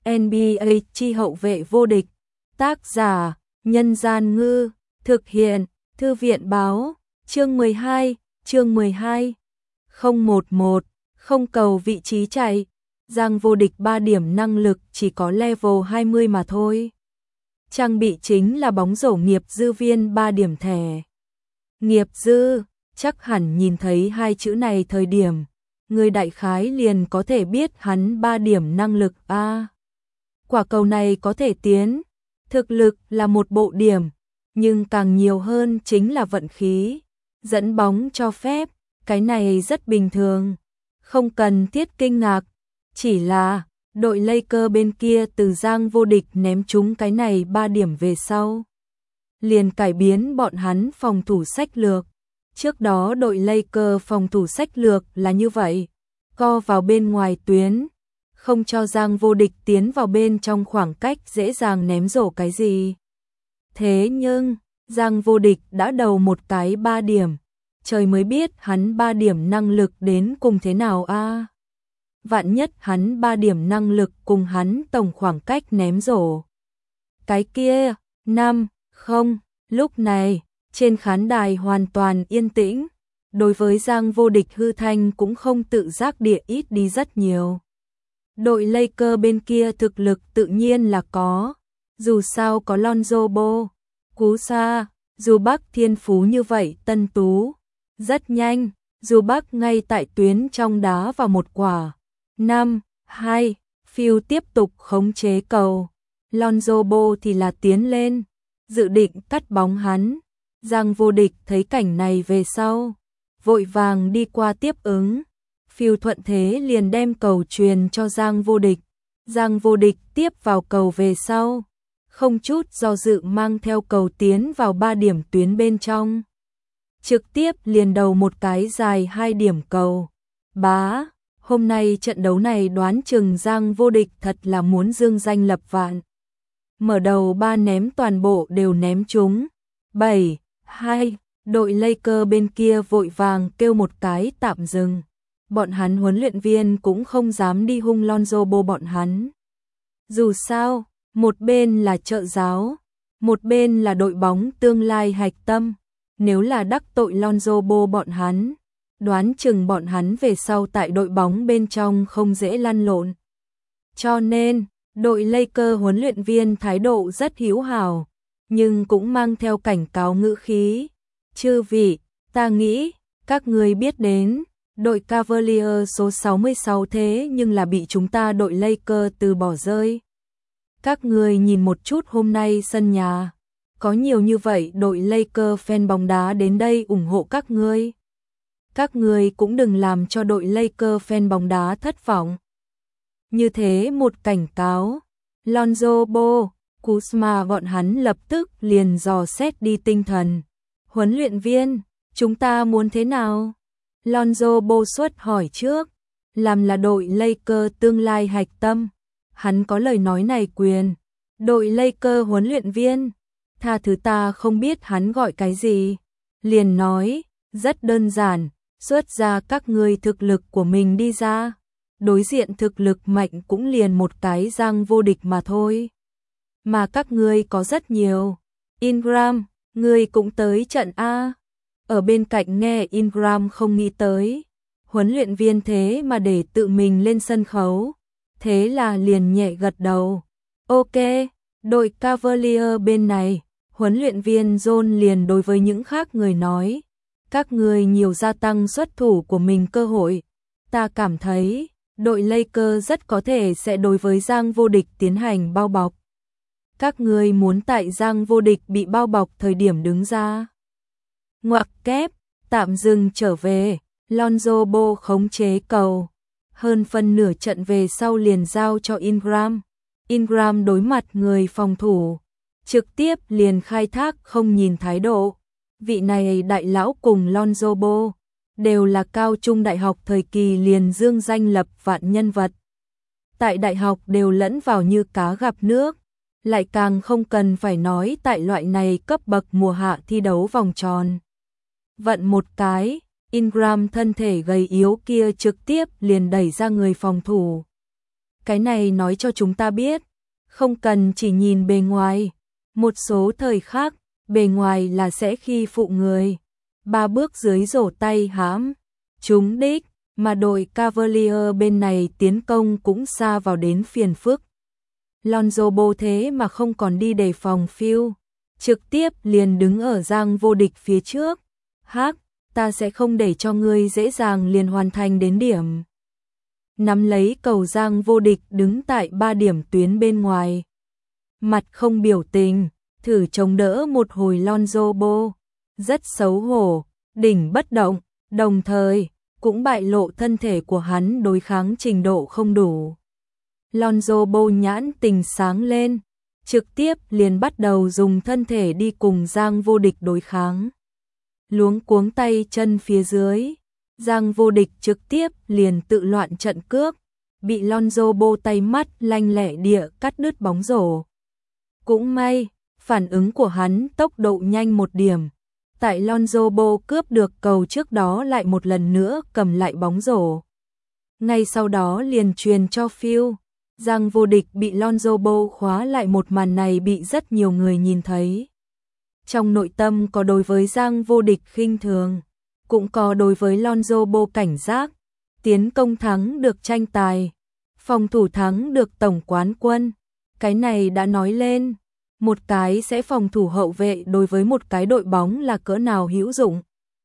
NBA chi hậu vệ vô địch. Tác giả: Nhân Gian Ngư. Thực hiện: Thư viện Báo. Chương 12. 011. Không cầu vị trí chạy. Giang vô địch 3 điểm năng lực chỉ có level 20 mà thôi. Trang bị chính là bóng rổ nghiệp dư viên 3 điểm thẻ. Nghiệp dư, chắc hẳn nhìn thấy hai chữ này thời điểm, người đại khái liền có thể biết hắn 3 điểm năng lực a. Quả cầu này có thể tiến, thực lực là một bộ điểm, nhưng càng nhiều hơn chính là vận khí, dẫn bóng cho phép, cái này rất bình thường, không cần thiết kinh ngạc, chỉ là đội Lakers bên kia từ Giang vô địch ném trúng cái này 3 điểm về sau, liền cải biến bọn hắn phòng thủ sách lược. Trước đó đội Lakers phòng thủ sách lược là như vậy, co vào bên ngoài tuyến, không cho Giang vô địch tiến vào bên trong khoảng cách dễ dàng ném rổ cái gì. Thế nhưng, Giang vô địch đã đầu một cái 3 điểm, trời mới biết hắn 3 điểm năng lực đến cùng thế nào a. Vạn nhất hắn 3 điểm năng lực cùng hắn tổng khoảng cách ném rổ. Cái kia, 5-0, lúc này, trên khán đài hoàn toàn yên tĩnh, đối với Giang vô địch hư thanh cũng không tự giác địa ít đi rất nhiều. Đội Lakers bên kia thực lực tự nhiên là có, dù sao có Lonzo Ball, Cú Sa, dù Bắc thiên phú như vậy tân tú, rất nhanh, dù Bắc ngay tại tuyến trong đá vào một quả. 5-2, Phil tiếp tục khống chế cầu, Lonzo Ball thì là tiến lên, dự định cắt bóng hắn. Giang vô địch thấy cảnh này về sau, vội vàng đi qua tiếp ứng. Phil thuận thế liền đem cầu truyền cho Giang vô địch. Giang vô địch tiếp vào cầu về sau, không chút do dự mang theo cầu tiến vào 3 điểm tuyến bên trong. Trực tiếp liền đầu một cái dài 2 điểm cầu. Bá, hôm nay trận đấu này đoán chừng Giang vô địch thật là muốn dương danh lập vạn. Mở đầu 3 ném toàn bộ đều ném trúng. 7-2, đội Lakers bên kia vội vàng kêu một cái tạm dừng. Bọn hắn huấn luyện viên cũng không dám đi hung Lonzo Ball bọn hắn. Dù sao, một bên là trợ giáo, một bên là đội bóng tương lai hạch tâm. Nếu là đắc tội Lonzo Ball bọn hắn, đoán chừng bọn hắn về sau tại đội bóng bên trong không dễ lăn lộn. Cho nên, đội Lakers huấn luyện viên thái độ rất hữu hảo, nhưng cũng mang theo cảnh cáo ngữ khí. Chư vị, ta nghĩ, các người biết đến, đội Cavaliers số 66 thế nhưng là bị chúng ta đội Lakers từ bỏ rơi. Các người nhìn một chút hôm nay sân nhà, có nhiều như vậy đội Lakers fan bóng đá đến đây ủng hộ các ngươi. Các người cũng đừng làm cho đội Lakers fan bóng đá thất vọng. Như thế một cảnh cáo, Lonzo Ball, Kuzma bọn hắn lập tức liền dò xét đi tinh thần. Huấn luyện viên, chúng ta muốn thế nào? Lonzo Ball xuất hỏi trước, làm là đội Lakers tương lai hạch tâm. Hắn có lời nói này quyền. Đội Lakers huấn luyện viên, tha thứ ta không biết hắn gọi cái gì. Liền nói, rất đơn giản, xuất ra các ngươi thực lực của mình đi ra. Đối diện thực lực mạnh cũng liền một cái Giang vô địch mà thôi. Mà các ngươi có rất nhiều. Ingram, ngươi cũng tới trận A. Ở bên cạnh nghe Ingram không nghĩ tới. Huấn luyện viên thế mà để tự mình lên sân khấu. Thế là liền nhẹ gật đầu. Ok, đội Cavalier bên này, huấn luyện viên John liền đối với những khác người nói. Các người nhiều gia tăng xuất thủ của mình cơ hội. Ta cảm thấy, đội Lakers rất có thể sẽ đối với Giang vô địch tiến hành bao bọc. Các người muốn tại Giang vô địch bị bao bọc thời điểm đứng ra. Ngoặc kép, tạm dừng trở về, Lonzo Ball khống chế cầu. Hơn phân nửa trận về sau liền giao cho Ingram. Ingram đối mặt người phòng thủ, trực tiếp liền khai thác không nhìn thái độ. Vị này đại lão cùng Lonzo Ball đều là cao trung đại học thời kỳ liền dương danh lập vạn nhân vật. Tại đại học đều lẫn vào như cá gặp nước, lại càng không cần phải nói tại loại này cấp bậc mùa hạ thi đấu vòng tròn. Vận một cái, Ingram thân thể gầy yếu kia trực tiếp liền đẩy ra người phòng thủ. Cái này nói cho chúng ta biết, không cần chỉ nhìn bề ngoài. Một số thời khác, bề ngoài là sẽ khi phụ người. 3 bước dưới rổ tay hãm, trúng đích, mà đội Cavalier bên này tiến công cũng xa vào đến phiền phức. Lonzo Ball thế mà không còn đi đề phòng Phil, trực tiếp liền đứng ở Giang Vô Địch phía trước. Hắc, ta sẽ không để cho ngươi dễ dàng liền hoàn thành đến điểm. Nắm lấy cầu, Giang Vô Địch đứng tại 3 điểm tuyến bên ngoài. Mặt không biểu tình, thử chống đỡ một hồi Lonzo Ball. Rất xấu hổ, đỉnh bất động, đồng thời cũng bại lộ thân thể của hắn đối kháng trình độ không đủ. Lonzo Ball nhãn tình sáng lên, trực tiếp liền bắt đầu dùng thân thể đi cùng Giang Vô Địch đối kháng. Luống cuống tay chân phía dưới, Giang Vô Địch trực tiếp liền tự loạn trận cước, bị Lonzo Ball tay mắt lanh lẹ địa cắt đứt bóng rổ. Cũng may, phản ứng của hắn tốc độ nhanh một điểm. Tại Lonzo Ball cướp được cầu trước đó lại một lần nữa cầm lại bóng rổ. Ngay sau đó liền truyền cho Phil. Giang Vô Địch bị Lonzo Ball khóa lại, một màn này bị rất nhiều người nhìn thấy. Trong nội tâm có đối với Giang Vô Địch khinh thường, cũng có đối với Lonzo Ball cảnh giác. Tiến công thắng được tranh tài, phòng thủ thắng được tổng quán quân. Cái này đã nói lên, một cái sẽ phòng thủ hậu vệ đối với một cái đội bóng là cỡ nào hữu dụng.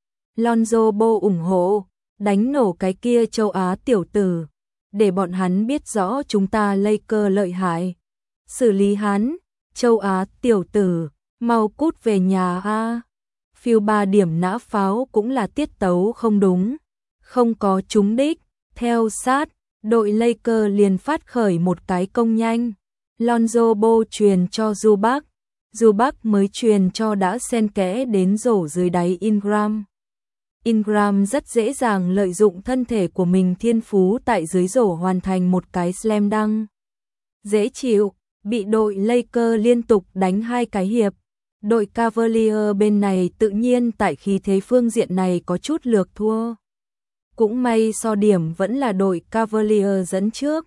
Lonzo Ball ủng hộ, đánh nổ cái kia châu Á tiểu tử, để bọn hắn biết rõ chúng ta Lakers lợi hại. Xử lý hắn, châu Á tiểu tử, mau cút về nhà a. Phiêu 3 điểm nã pháo cũng là tiết tấu không đúng, không có trúng đích. Theo sát, đội Lakers liền phát khởi một cái công nhanh. Lonzo Ball truyền cho Zubac, Zubac mới truyền cho đã xen kẽ đến rổ dưới đáy Ingram. Ingram rất dễ dàng lợi dụng thân thể của mình thiên phú tại dưới rổ hoàn thành một cái slam dunk. Dễ chịu, bị đội Lakers liên tục đánh 2 cái hiệp. Đội Cavalier bên này tự nhiên tại khí thế phương diện này có chút lược thua. Cũng may so điểm vẫn là đội Cavalier dẫn trước.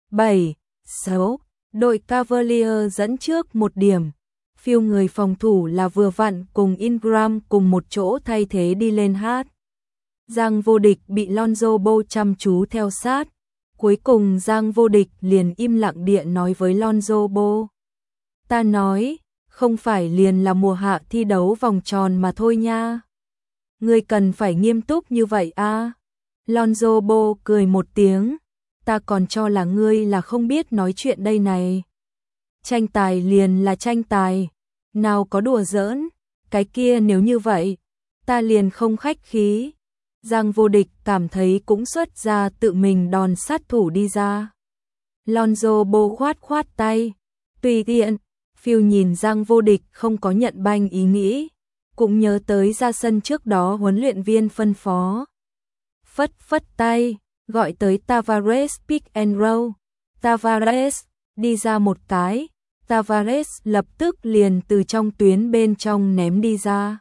7-6, đội Cavalier dẫn trước 1 điểm. Phiêu người phòng thủ là vừa vặn cùng Ingram cùng một chỗ thay thế đi lên hát. Giang Vô Địch bị Lonzo Ball chăm chú theo sát. Cuối cùng Giang Vô Địch liền im lặng địa nói với Lonzo Ball. Ta nói, không phải liền là mùa hạ thi đấu vòng tròn mà thôi nha. Ngươi cần phải nghiêm túc như vậy a. Lonzo Ball cười một tiếng. Ta còn cho là ngươi là không biết nói chuyện đây này. Tranh tài liền là tranh tài, nào có đùa giỡn, cái kia nếu như vậy, ta liền không khách khí. Giang Vô Địch cảm thấy cũng xuất ra tự mình đòn sát thủ đi ra. Lonzo Ball khoát khoát tay, tùy tiện. Phil nhìn Giang Vô Địch không có nhận banh ý nghĩ, cũng nhớ tới ra sân trước đó huấn luyện viên phân phó. Phất phất tay, gọi tới Tavares pick and roll. Tavares đi ra một cái, Tavares lập tức liền từ trong tuyến bên trong ném đi ra.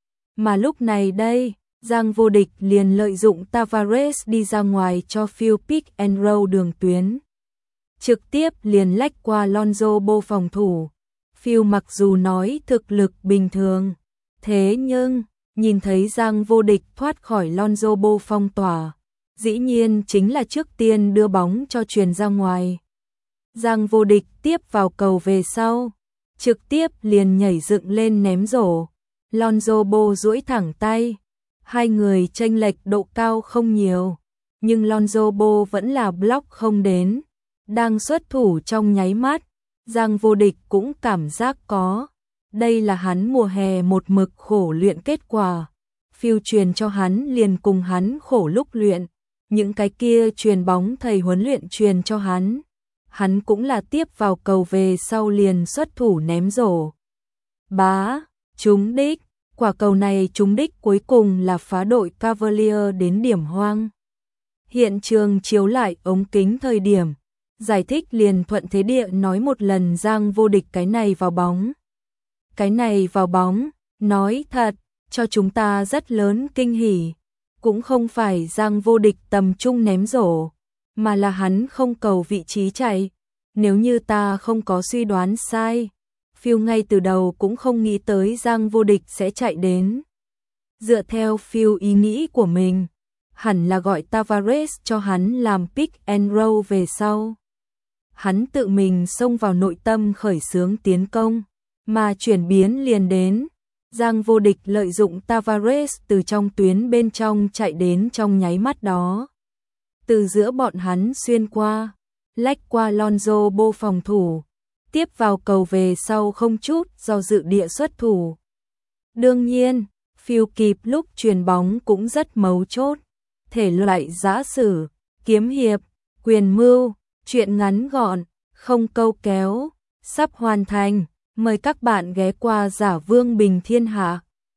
Mà lúc này đây, Giang Vô Địch liền lợi dụng Tavares đi ra ngoài cho Phil pick and roll đường tuyến. Trực tiếp liền lách qua Lonzo Ball phòng thủ. Phil mặc dù nói thực lực bình thường, thế nhưng nhìn thấy Giang Vô Địch thoát khỏi Lonzo Ball phong tỏa, dĩ nhiên chính là trước tiên đưa bóng cho truyền ra ngoài. Giang Vô Địch tiếp vào cầu về sau, trực tiếp liền nhảy dựng lên ném rổ. Lonzo Ball duỗi thẳng tay, hai người chênh lệch độ cao không nhiều, nhưng Lonzo Ball vẫn là block không đến. Đang xuất thủ trong nháy mắt, Giang Vô Địch cũng cảm giác có. Đây là hắn mùa hè một mực khổ luyện kết quả. Phiêu truyền cho hắn liền cùng hắn khổ lúc luyện. Những cái kia truyền bóng thầy huấn luyện truyền cho hắn. Hắn cũng là tiếp vào cầu về sau liền xuất thủ ném rổ. Bá, trúng đích. Quả cầu này trúng đích cuối cùng là phá đội Cavalier đến điểm hoang. Hiện trường chiếu lại ống kính thời điểm. Giải thích liền thuận thế địa nói một lần Giang Vô Địch cái này vào bóng. Cái này vào bóng, nói thật, cho chúng ta rất lớn kinh hỉ. Cũng không phải Giang Vô Địch tầm trung ném rổ, mà là hắn không cầu vị trí chạy. Nếu như ta không có suy đoán sai, Phil ngay từ đầu cũng không nghĩ tới Giang Vô Địch sẽ chạy đến. Dựa theo Phil ý nghĩ của mình, hẳn là gọi Tavares cho hắn làm pick and roll về sau. Hắn tự mình xông vào nội tâm khởi xướng tiến công, mà chuyển biến liền đến. Giang Vô Địch lợi dụng Tavares từ trong tuyến bên trong chạy đến trong nháy mắt đó. Từ giữa bọn hắn xuyên qua, lách qua Lonzo Ball phòng thủ, tiếp vào cầu về sau không chút do dự địa xuất thủ. Đương nhiên, Phil kịp lúc chuyền bóng cũng rất mấu chốt. Thể loại giã sử, kiếm hiệp, quyền mưu, chuyện ngắn gọn, không câu kéo, sắp hoàn thành. Mời các bạn ghé qua Giả Vương Bình Thiên Hạ.